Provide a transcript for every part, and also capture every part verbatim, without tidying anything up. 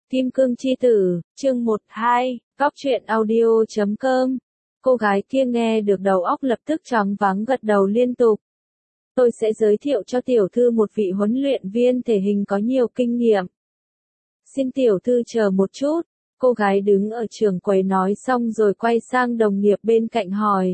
Kim Cương Chi Tử, chương một hai, góc truyện audio chấm com. Cô gái kia nghe được đầu óc lập tức choáng váng gật đầu liên tục. Tôi sẽ giới thiệu cho tiểu thư một vị huấn luyện viên thể hình có nhiều kinh nghiệm. Xin tiểu thư chờ một chút, cô gái đứng ở trường quầy nói xong rồi quay sang đồng nghiệp bên cạnh hỏi.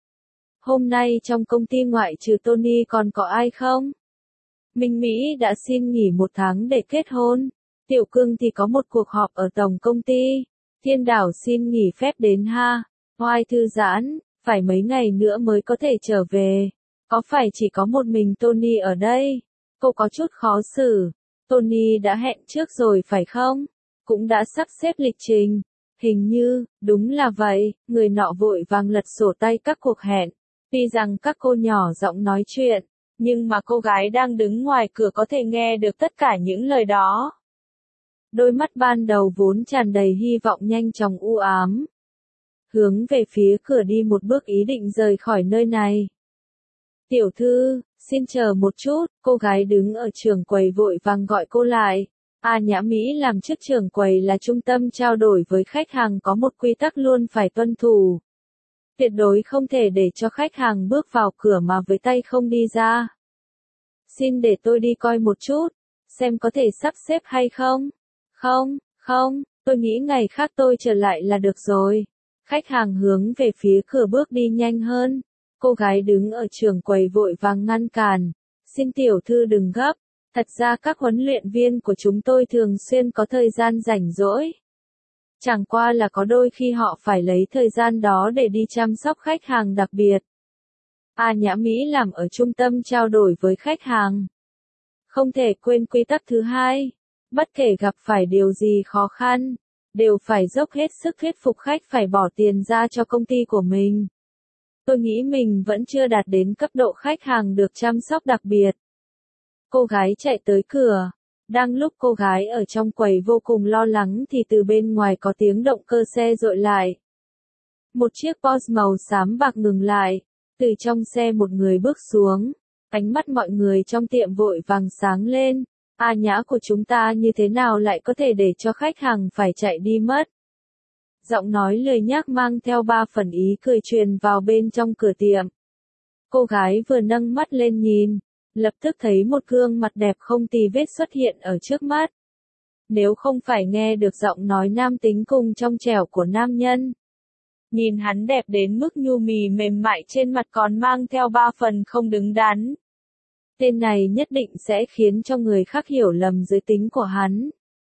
Hôm nay trong công ty ngoại trừ Tony còn có ai không? Minh Mỹ đã xin nghỉ một tháng để kết hôn. Tiểu Cương thì có một cuộc họp ở tổng công ty. Thiên Đảo xin nghỉ phép đến ha. Hoài thư giãn, phải mấy ngày nữa mới có thể trở về. Có phải chỉ có một mình Tony ở đây? Cô có chút khó xử. Tony đã hẹn trước rồi phải không? Cũng đã sắp xếp lịch trình. Hình như, đúng là vậy, người nọ vội vàng lật sổ tay các cuộc hẹn. Tuy rằng các cô nhỏ giọng nói chuyện, nhưng mà cô gái đang đứng ngoài cửa có thể nghe được tất cả những lời đó. Đôi mắt ban đầu vốn tràn đầy hy vọng nhanh chóng u ám. Hướng về phía cửa đi một bước ý định rời khỏi nơi này. Tiểu thư, xin chờ một chút, cô gái đứng ở trường quầy vội vàng gọi cô lại. A Nhã Mỹ làm chức trường quầy là trung tâm trao đổi với khách hàng có một quy tắc luôn phải tuân thủ. Tuyệt đối không thể để cho khách hàng bước vào cửa mà với tay không đi ra. Xin để tôi đi coi một chút, xem có thể sắp xếp hay không. Không, không, tôi nghĩ ngày khác tôi trở lại là được rồi. Khách hàng hướng về phía cửa bước đi nhanh hơn. Cô gái đứng ở trường quầy vội vàng ngăn cản. Xin tiểu thư đừng gấp. Thật ra các huấn luyện viên của chúng tôi thường xuyên có thời gian rảnh rỗi. Chẳng qua là có đôi khi họ phải lấy thời gian đó để đi chăm sóc khách hàng đặc biệt. A Nhã Mỹ làm ở trung tâm trao đổi với khách hàng. Không thể quên quy tắc thứ hai. Bất kể gặp phải điều gì khó khăn, đều phải dốc hết sức thuyết phục khách phải bỏ tiền ra cho công ty của mình. Tôi nghĩ mình vẫn chưa đạt đến cấp độ khách hàng được chăm sóc đặc biệt. Cô gái chạy tới cửa. Đang lúc cô gái ở trong quầy vô cùng lo lắng thì từ bên ngoài có tiếng động cơ xe dội lại. Một chiếc Porsche màu xám bạc ngừng lại. Từ trong xe một người bước xuống. Ánh mắt mọi người trong tiệm vội vàng sáng lên. A Nhã của chúng ta như thế nào lại có thể để cho khách hàng phải chạy đi mất? Giọng nói lười nhác mang theo ba phần ý cười truyền vào bên trong cửa tiệm. Cô gái vừa nâng mắt lên nhìn, lập tức thấy một gương mặt đẹp không tì vết xuất hiện ở trước mắt. Nếu không phải nghe được giọng nói nam tính cùng trong trẻo của nam nhân. Nhìn hắn đẹp đến mức nhu mì mềm mại trên mặt còn mang theo ba phần không đứng đắn. Tên này nhất định sẽ khiến cho người khác hiểu lầm giới tính của hắn.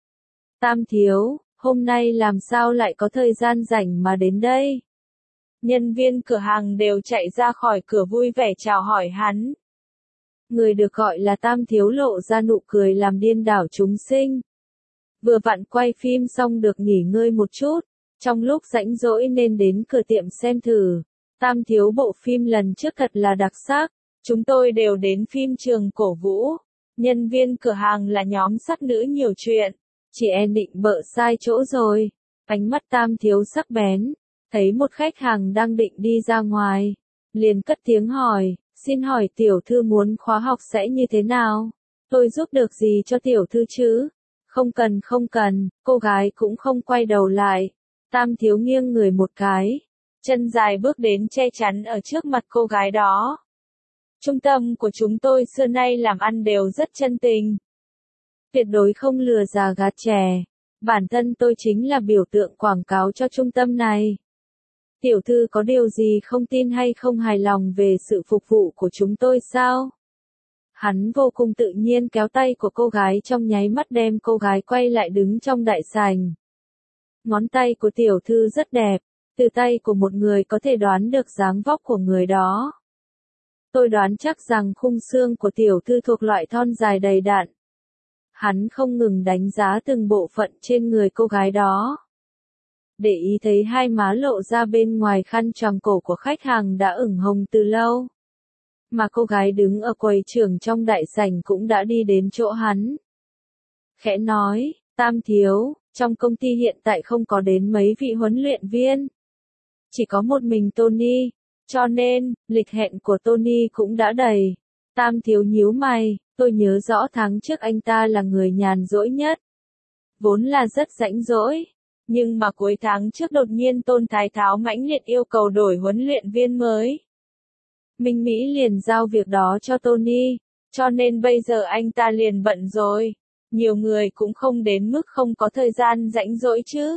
Tam thiếu, hôm nay làm sao lại có thời gian rảnh mà đến đây? Nhân viên cửa hàng đều chạy ra khỏi cửa vui vẻ chào hỏi hắn. Người được gọi là Tam thiếu lộ ra nụ cười làm điên đảo chúng sinh. Vừa vặn quay phim xong được nghỉ ngơi một chút, trong lúc rảnh rỗi nên đến cửa tiệm xem thử. Tam thiếu bộ phim lần trước thật là đặc sắc. Chúng tôi đều đến phim trường cổ vũ. Nhân viên cửa hàng là nhóm sắc nữ nhiều chuyện. Chị em định bợ sai chỗ rồi. Ánh mắt Tam thiếu sắc bén. Thấy một khách hàng đang định đi ra ngoài. Liền cất tiếng hỏi. Xin hỏi tiểu thư muốn khóa học sẽ như thế nào? Tôi giúp được gì cho tiểu thư chứ? Không cần không cần. Cô gái cũng không quay đầu lại. Tam thiếu nghiêng người một cái. Chân dài bước đến che chắn ở trước mặt cô gái đó. Trung tâm của chúng tôi xưa nay làm ăn đều rất chân tình. Tuyệt đối không lừa già gạt trẻ. Bản thân tôi chính là biểu tượng quảng cáo cho trung tâm này. Tiểu thư có điều gì không tin hay không hài lòng về sự phục vụ của chúng tôi sao? Hắn vô cùng tự nhiên kéo tay của cô gái trong nháy mắt đem cô gái quay lại đứng trong đại sảnh. Ngón tay của tiểu thư rất đẹp. Từ tay của một người có thể đoán được dáng vóc của người đó. Tôi đoán chắc rằng khung xương của tiểu thư thuộc loại thon dài đầy đặn. Hắn không ngừng đánh giá từng bộ phận trên người cô gái đó. Để ý thấy hai má lộ ra bên ngoài khăn choàng cổ của khách hàng đã ửng hồng từ lâu. Mà cô gái đứng ở quầy trưởng trong đại sảnh cũng đã đi đến chỗ hắn. Khẽ nói, Tam thiếu, trong công ty hiện tại không có đến mấy vị huấn luyện viên. Chỉ có một mình Tony. Cho nên, lịch hẹn của Tony cũng đã đầy. Tam thiếu nhíu mày, tôi nhớ rõ tháng trước anh ta là người nhàn rỗi nhất. vốn là rất rãnh rỗi. Nhưng mà cuối tháng trước đột nhiên Tôn Thái Tháo mãnh liệt yêu cầu đổi huấn luyện viên mới. Minh Mỹ liền giao việc đó cho Tony, cho nên bây giờ anh ta liền bận rồi. Nhiều người cũng không đến mức không có thời gian rãnh rỗi chứ.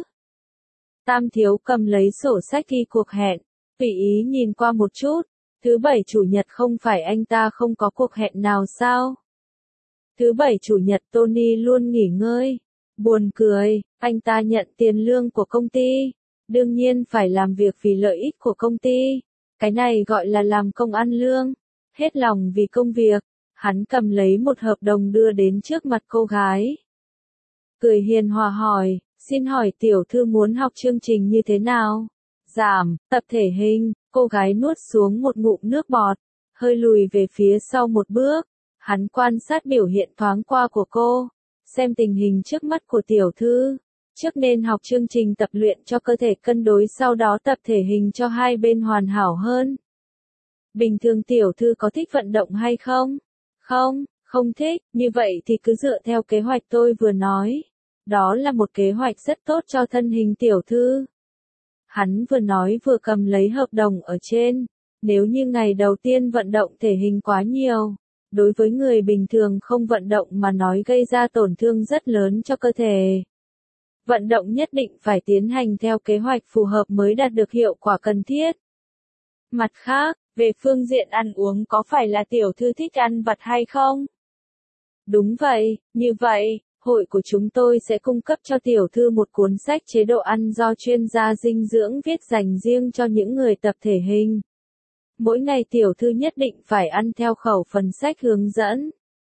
Tam Thiếu cầm lấy sổ sách ghi cuộc hẹn, tùy ý nhìn qua một chút. Thứ bảy chủ nhật không phải anh ta không có cuộc hẹn nào sao? Thứ bảy chủ nhật Tony luôn nghỉ ngơi. Buồn cười, anh ta nhận tiền lương của công ty. Đương nhiên phải làm việc vì lợi ích của công ty. Cái này gọi là làm công ăn lương. Hết lòng vì công việc. Hắn cầm lấy một hợp đồng đưa đến trước mặt cô gái. Cười hiền hòa hỏi, xin hỏi tiểu thư muốn học chương trình như thế nào? Giảm, tập thể hình. Cô gái nuốt xuống một ngụm nước bọt, hơi lùi về phía sau một bước. Hắn quan sát biểu hiện thoáng qua của cô, xem tình hình trước mắt của tiểu thư. Trước nên học chương trình tập luyện cho cơ thể cân đối, sau đó tập thể hình cho hai bên hoàn hảo hơn. Bình thường tiểu thư có thích vận động hay không? Không, không thích, như vậy thì cứ dựa theo kế hoạch tôi vừa nói. Đó là một kế hoạch rất tốt cho thân hình tiểu thư. Hắn vừa nói vừa cầm lấy hợp đồng ở trên. Nếu như ngày đầu tiên vận động thể hình quá nhiều, đối với người bình thường không vận động mà nói gây ra tổn thương rất lớn cho cơ thể. Vận động nhất định phải tiến hành theo kế hoạch phù hợp mới đạt được hiệu quả cần thiết. Mặt khác, về phương diện ăn uống có phải là tiểu thư thích ăn vặt hay không? Đúng vậy, như vậy, hội của chúng tôi sẽ cung cấp cho tiểu thư một cuốn sách chế độ ăn do chuyên gia dinh dưỡng viết dành riêng cho những người tập thể hình. Mỗi ngày tiểu thư nhất định phải ăn theo khẩu phần sách hướng dẫn.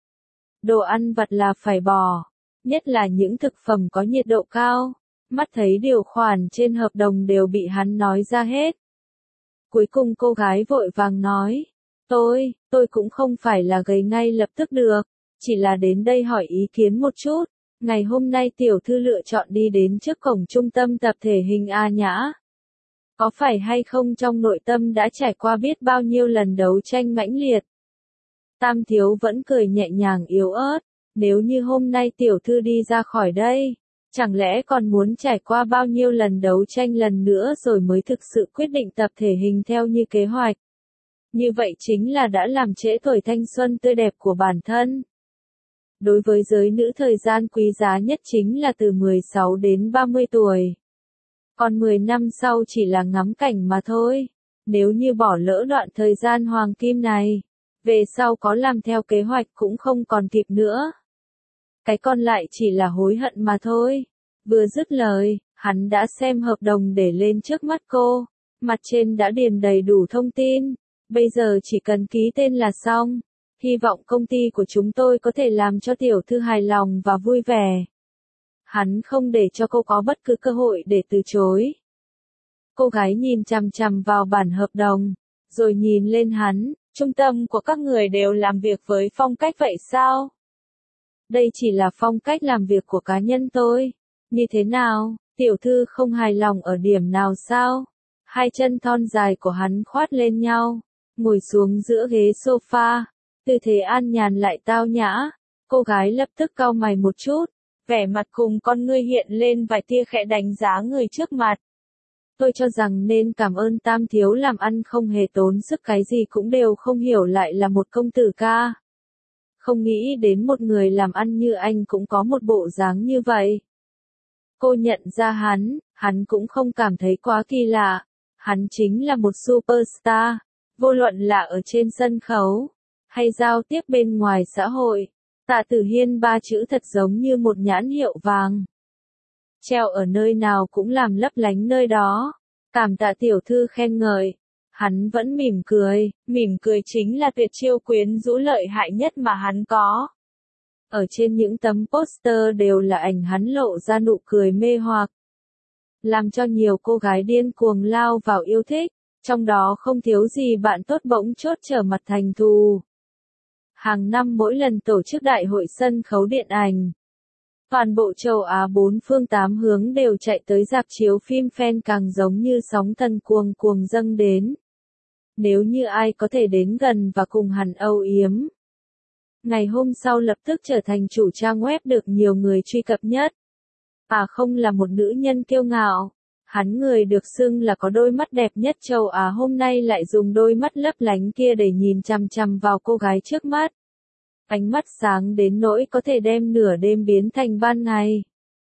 Đồ ăn vặt là phải bỏ, nhất là những thực phẩm có nhiệt độ cao. Mắt thấy điều khoản trên hợp đồng đều bị hắn nói ra hết. Cuối cùng cô gái vội vàng nói, tôi, tôi cũng không phải là gầy ngay lập tức được, chỉ là đến đây hỏi ý kiến một chút. Ngày hôm nay tiểu thư lựa chọn đi đến trước cổng trung tâm tập thể hình A Nhã. Có phải hay không trong nội tâm đã trải qua biết bao nhiêu lần đấu tranh mãnh liệt? Tam Thiếu vẫn cười nhẹ nhàng yếu ớt, nếu như hôm nay tiểu thư đi ra khỏi đây, chẳng lẽ còn muốn trải qua bao nhiêu lần đấu tranh lần nữa rồi mới thực sự quyết định tập thể hình theo như kế hoạch? Như vậy chính là đã làm trễ tuổi thanh xuân tươi đẹp của bản thân. Đối với giới nữ thời gian quý giá nhất chính là từ mười sáu đến ba mươi tuổi. Còn mười năm sau chỉ là ngắm cảnh mà thôi. Nếu như bỏ lỡ đoạn thời gian hoàng kim này, về sau có làm theo kế hoạch cũng không còn kịp nữa. Cái còn lại chỉ là hối hận mà thôi. Vừa dứt lời, hắn đã xem hợp đồng để lên trước mắt cô. Mặt trên đã điền đầy đủ thông tin. Bây giờ chỉ cần ký tên là xong. Hy vọng công ty của chúng tôi có thể làm cho tiểu thư hài lòng và vui vẻ. Hắn không để cho cô có bất cứ cơ hội để từ chối. Cô gái nhìn chằm chằm vào bản hợp đồng, rồi nhìn lên hắn, trung tâm của các người đều làm việc với phong cách vậy sao? Đây chỉ là phong cách làm việc của cá nhân tôi. Như thế nào, tiểu thư không hài lòng ở điểm nào sao? Hai chân thon dài của hắn khoát lên nhau, ngồi xuống giữa ghế sofa, tư thế an nhàn lại tao nhã. Cô gái lập tức cau mày một chút, vẻ mặt cùng con ngươi hiện lên vài tia khẽ đánh giá người trước mặt. Tôi cho rằng nên cảm ơn Tam Thiếu làm ăn không hề tốn sức, cái gì cũng đều không hiểu lại là một công tử ca. Không nghĩ đến một người làm ăn như anh cũng có một bộ dáng như vậy. Cô nhận ra hắn, hắn cũng không cảm thấy quá kỳ lạ. Hắn chính là một superstar, vô luận là ở trên sân khấu, hay giao tiếp bên ngoài xã hội. Tạ Tử Hiên ba chữ thật giống như một nhãn hiệu vàng. Treo ở nơi nào cũng làm lấp lánh nơi đó. Cảm tạ tiểu thư khen ngợi. Hắn vẫn mỉm cười, mỉm cười chính là tuyệt chiêu quyến rũ lợi hại nhất mà hắn có. Ở trên những tấm poster đều là ảnh hắn lộ ra nụ cười mê hoặc, làm cho nhiều cô gái điên cuồng lao vào yêu thích, trong đó không thiếu gì bạn tốt bỗng chốt trở mặt thành thù. Hàng năm mỗi lần tổ chức đại hội sân khấu điện ảnh, toàn bộ châu Á bốn phương tám hướng đều chạy tới rạp chiếu phim, fan càng giống như sóng thần cuồng cuồng dâng đến. Nếu như ai có thể đến gần và cùng hắn âu yếm, ngày hôm sau lập tức trở thành chủ trang web được nhiều người truy cập nhất. À không, là một nữ nhân kiêu ngạo. Hắn, người được xưng là có đôi mắt đẹp nhất châu Á, hôm nay lại dùng đôi mắt lấp lánh kia để nhìn chằm chằm vào cô gái trước mắt. Ánh mắt sáng đến nỗi có thể đem nửa đêm biến thành ban ngày.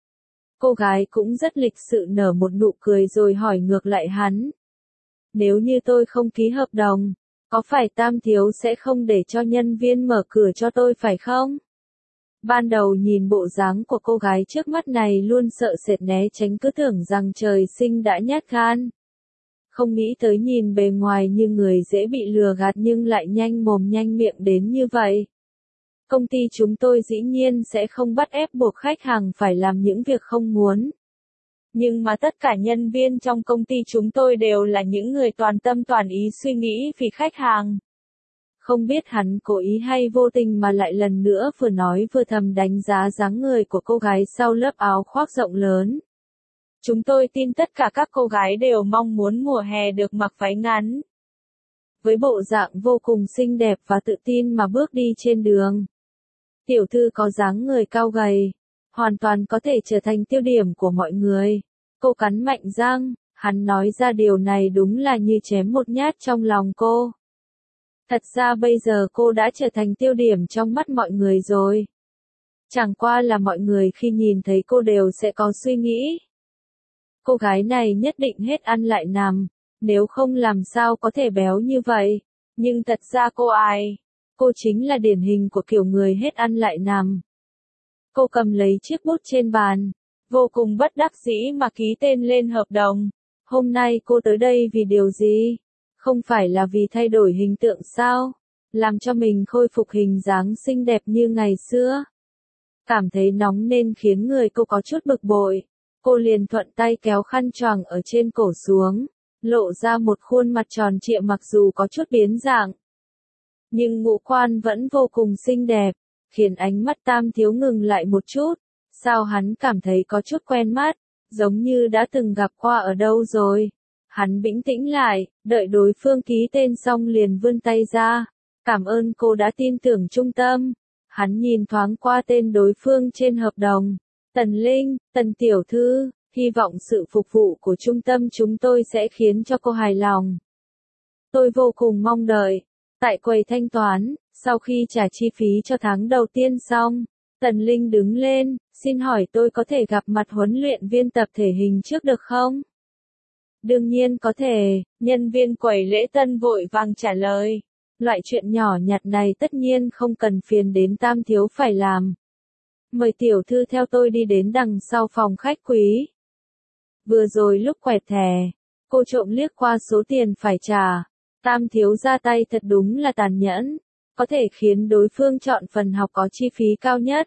Cô gái cũng rất lịch sự nở một nụ cười rồi hỏi ngược lại hắn. Nếu như tôi không ký hợp đồng, có phải Tam thiếu sẽ không để cho nhân viên mở cửa cho tôi phải không? Ban đầu nhìn bộ dáng của cô gái trước mắt này luôn sợ sệt né tránh, cứ tưởng rằng trời sinh đã nhát gan. Không nghĩ tới nhìn bề ngoài như người dễ bị lừa gạt nhưng lại nhanh mồm nhanh miệng đến như vậy. Công ty chúng tôi dĩ nhiên sẽ không bắt ép buộc khách hàng phải làm những việc không muốn. Nhưng mà tất cả nhân viên trong công ty chúng tôi đều là những người toàn tâm toàn ý suy nghĩ vì khách hàng. Không biết hắn cố ý hay vô tình mà lại lần nữa vừa nói vừa thầm đánh giá dáng người của cô gái sau lớp áo khoác rộng lớn. Chúng tôi tin tất cả các cô gái đều mong muốn mùa hè được mặc váy ngắn. Với bộ dạng vô cùng xinh đẹp và tự tin mà bước đi trên đường. Tiểu thư có dáng người cao gầy, hoàn toàn có thể trở thành tiêu điểm của mọi người. Cô cắn mạnh răng, hắn nói ra điều này đúng là như chém một nhát trong lòng cô. Thật ra bây giờ cô đã trở thành tiêu điểm trong mắt mọi người rồi. Chẳng qua là mọi người khi nhìn thấy cô đều sẽ có suy nghĩ. Cô gái này nhất định hết ăn lại nằm, nếu không làm sao có thể béo như vậy. Nhưng thật ra cô ai? Cô chính là điển hình của kiểu người hết ăn lại nằm. Cô cầm lấy chiếc bút trên bàn, vô cùng bất đắc dĩ mà ký tên lên hợp đồng. Hôm nay cô tới đây vì điều gì? Không phải là vì thay đổi hình tượng sao? Làm cho mình khôi phục hình dáng xinh đẹp như ngày xưa. Cảm thấy nóng nên khiến người cô có chút bực bội. Cô liền thuận tay kéo khăn choàng ở trên cổ xuống, lộ ra một khuôn mặt tròn trịa mặc dù có chút biến dạng. Nhưng ngũ quan vẫn vô cùng xinh đẹp, khiến ánh mắt Tam thiếu ngừng lại một chút. Sao hắn cảm thấy có chút quen mắt, giống như đã từng gặp qua ở đâu rồi. Hắn bình tĩnh lại, đợi đối phương ký tên xong liền vươn tay ra. Cảm ơn cô đã tin tưởng Trung Tâm. Hắn nhìn thoáng qua tên đối phương trên hợp đồng. Tần Linh, Tần tiểu thư, hy vọng sự phục vụ của Trung Tâm chúng tôi sẽ khiến cho cô hài lòng. Tôi vô cùng mong đợi. Tại quầy thanh toán, sau khi trả chi phí cho tháng đầu tiên xong, Tần Linh đứng lên, xin hỏi tôi có thể gặp mặt huấn luyện viên tập thể hình trước được không? Đương nhiên có thể, nhân viên quầy lễ tân vội vàng trả lời. Loại chuyện nhỏ nhặt này tất nhiên không cần phiền đến Tam thiếu phải làm. Mời tiểu thư theo tôi đi đến đằng sau phòng khách quý. Vừa rồi lúc quẹt thẻ, cô trộm liếc qua số tiền phải trả. Tam thiếu ra tay thật đúng là tàn nhẫn, có thể khiến đối phương chọn phần học có chi phí cao nhất.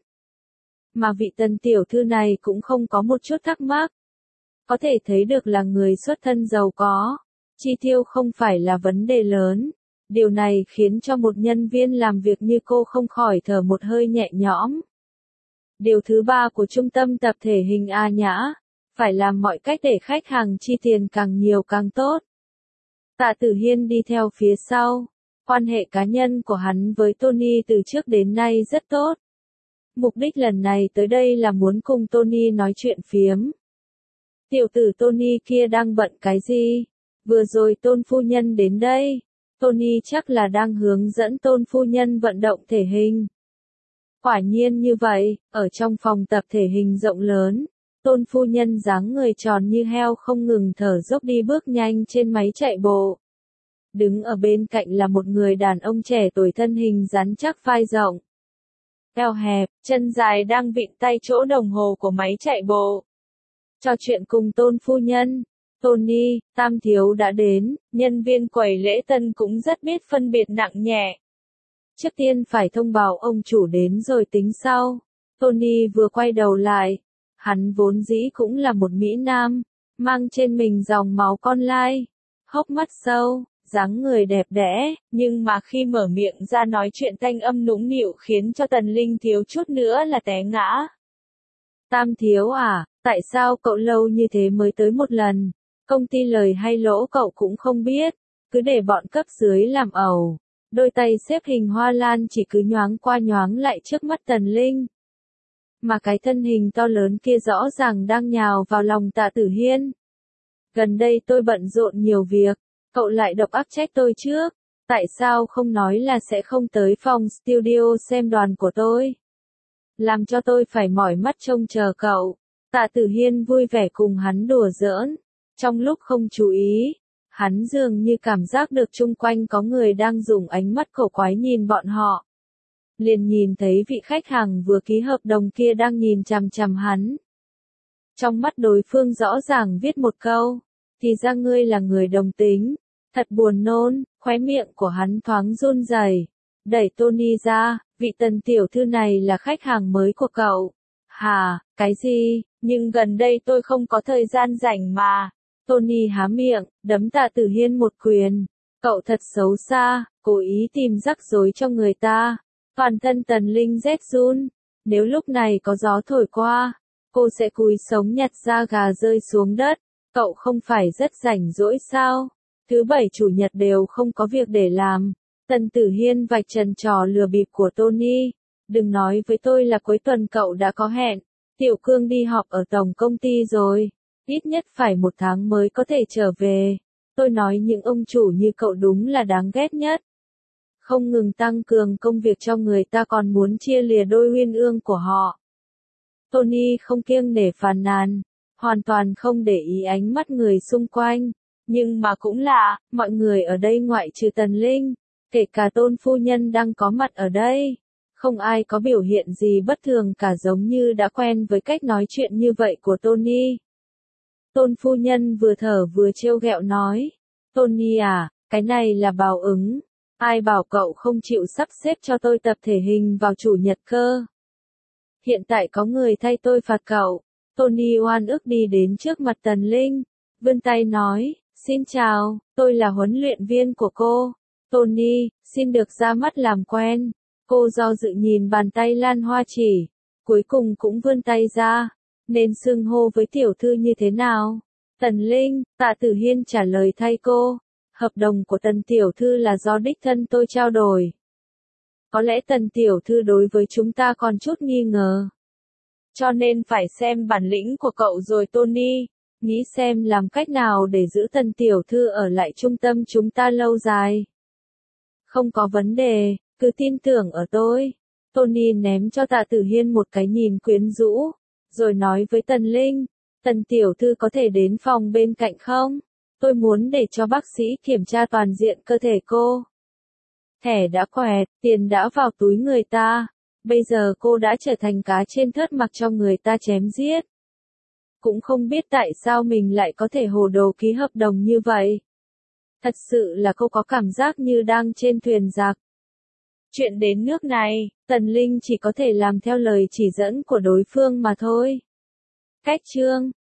Mà vị Tần tiểu thư này cũng không có một chút thắc mắc. Có thể thấy được là người xuất thân giàu có, chi tiêu không phải là vấn đề lớn. Điều này khiến cho một nhân viên làm việc như cô không khỏi thở một hơi nhẹ nhõm. Điều thứ ba của trung tâm tập thể hình A Nhã, phải làm mọi cách để khách hàng chi tiền càng nhiều càng tốt. Tạ Tử Hiên đi theo phía sau, quan hệ cá nhân của hắn với Tony từ trước đến nay rất tốt. Mục đích lần này tới đây là muốn cùng Tony nói chuyện phiếm. Tiểu tử Tony kia đang bận cái gì? Vừa rồi Tôn phu nhân đến đây. Tony chắc là đang hướng dẫn Tôn phu nhân vận động thể hình. Quả nhiên như vậy, ở trong phòng tập thể hình rộng lớn, Tôn phu nhân dáng người tròn như heo không ngừng thở dốc đi bước nhanh trên máy chạy bộ. Đứng ở bên cạnh là một người đàn ông trẻ tuổi thân hình rắn chắc vai rộng. Eo hẹp, chân dài đang vịn tay chỗ đồng hồ của máy chạy bộ. Trò chuyện cùng Tôn phu nhân. Tony, Tam thiếu đã đến, nhân viên quầy lễ tân cũng rất biết phân biệt nặng nhẹ. Trước tiên phải thông báo ông chủ đến rồi tính sau. Tony vừa quay đầu lại. Hắn vốn dĩ cũng là một Mỹ Nam, mang trên mình dòng máu con lai, hốc mắt sâu, dáng người đẹp đẽ, nhưng mà khi mở miệng ra nói chuyện thanh âm nũng nịu khiến cho Tần Linh thiếu chút nữa là té ngã. Tam thiếu à, tại sao cậu lâu như thế mới tới một lần? Công ty lời hay lỗ cậu cũng không biết, cứ để bọn cấp dưới làm ẩu. Đôi tay xếp hình hoa lan chỉ cứ nhoáng qua nhoáng lại trước mắt Tần Linh. mà cái thân hình to lớn kia rõ ràng đang nhào vào lòng Tạ Tử Hiên. Gần đây tôi bận rộn nhiều việc, cậu lại độc ác trách tôi trước, tại sao không nói là sẽ không tới phòng studio xem đoàn của tôi? Làm cho tôi phải mỏi mắt trông chờ cậu. Tạ Tử Hiên vui vẻ cùng hắn đùa giỡn. Trong lúc không chú ý, hắn dường như cảm giác được chung quanh có người đang dùng ánh mắt cổ quái nhìn bọn họ. Liền nhìn thấy vị khách hàng vừa ký hợp đồng kia đang nhìn chằm chằm hắn. Trong mắt đối phương rõ ràng viết một câu, thì ra ngươi là người đồng tính, thật buồn nôn, khóe miệng của hắn thoáng run rẩy, đẩy Tony ra, vị Tần tiểu thư này là khách hàng mới của cậu. Hà, cái gì, nhưng gần đây tôi không có thời gian rảnh mà. Tony há miệng, đấm Tạ Tử Hiên một quyền. Cậu thật xấu xa, cố ý tìm rắc rối cho người ta. Toàn thân Tần Linh rét run. Nếu lúc này có gió thổi qua, cô sẽ cúi sống nhặt da gà rơi xuống đất. Cậu không phải rất rảnh rỗi sao? Thứ bảy chủ nhật đều không có việc để làm. Tần Tử Hiên vạch trần trò lừa bịp của Tony. Đừng nói với tôi là cuối tuần cậu đã có hẹn. Tiểu Cương đi họp ở tổng công ty rồi. Ít nhất phải một tháng mới có thể trở về. Tôi nói những ông chủ như cậu đúng là đáng ghét nhất. Không ngừng tăng cường công việc cho người ta còn muốn chia lìa đôi uyên ương của họ. Tony không kiêng nể phàn nàn, hoàn toàn không để ý ánh mắt người xung quanh. Nhưng mà cũng lạ, mọi người ở đây ngoại trừ Tần Linh, kể cả Tôn phu nhân đang có mặt ở đây. Không ai có biểu hiện gì bất thường cả, giống như đã quen với cách nói chuyện như vậy của Tony. Tôn phu nhân vừa thở vừa trêu ghẹo nói, Tony à, cái này là báo ứng. Ai bảo cậu không chịu sắp xếp cho tôi tập thể hình vào chủ nhật cơ. Hiện tại có người thay tôi phạt cậu. Tony oan ức đi đến trước mặt Tần Linh, vươn tay nói, xin chào, tôi là huấn luyện viên của cô. Tony, xin được ra mắt làm quen. Cô do dự nhìn bàn tay Lan Hoa Chỉ, cuối cùng cũng vươn tay ra. Nên xưng hô với tiểu thư như thế nào? Tần Linh, Tạ Tử Hiên trả lời thay cô. Hợp đồng của Tần tiểu thư là do đích thân tôi trao đổi. Có lẽ Tần tiểu thư đối với chúng ta còn chút nghi ngờ. Cho nên phải xem bản lĩnh của cậu rồi Tony. Nghĩ xem làm cách nào để giữ Tần tiểu thư ở lại trung tâm chúng ta lâu dài. Không có vấn đề, cứ tin tưởng ở tôi. Tony ném cho Tạ Tử Hiên một cái nhìn quyến rũ, rồi nói với Tần Linh, Tần tiểu thư có thể đến phòng bên cạnh không? Tôi muốn để cho bác sĩ kiểm tra toàn diện cơ thể cô. Thẻ đã quẹt, tiền đã vào túi người ta. Bây giờ cô đã trở thành cá trên thớt mặc cho người ta chém giết. Cũng không biết tại sao mình lại có thể hồ đồ ký hợp đồng như vậy. Thật sự là cô có cảm giác như đang trên thuyền giặc. Chuyện đến nước này, Tần Linh chỉ có thể làm theo lời chỉ dẫn của đối phương mà thôi. Cách chương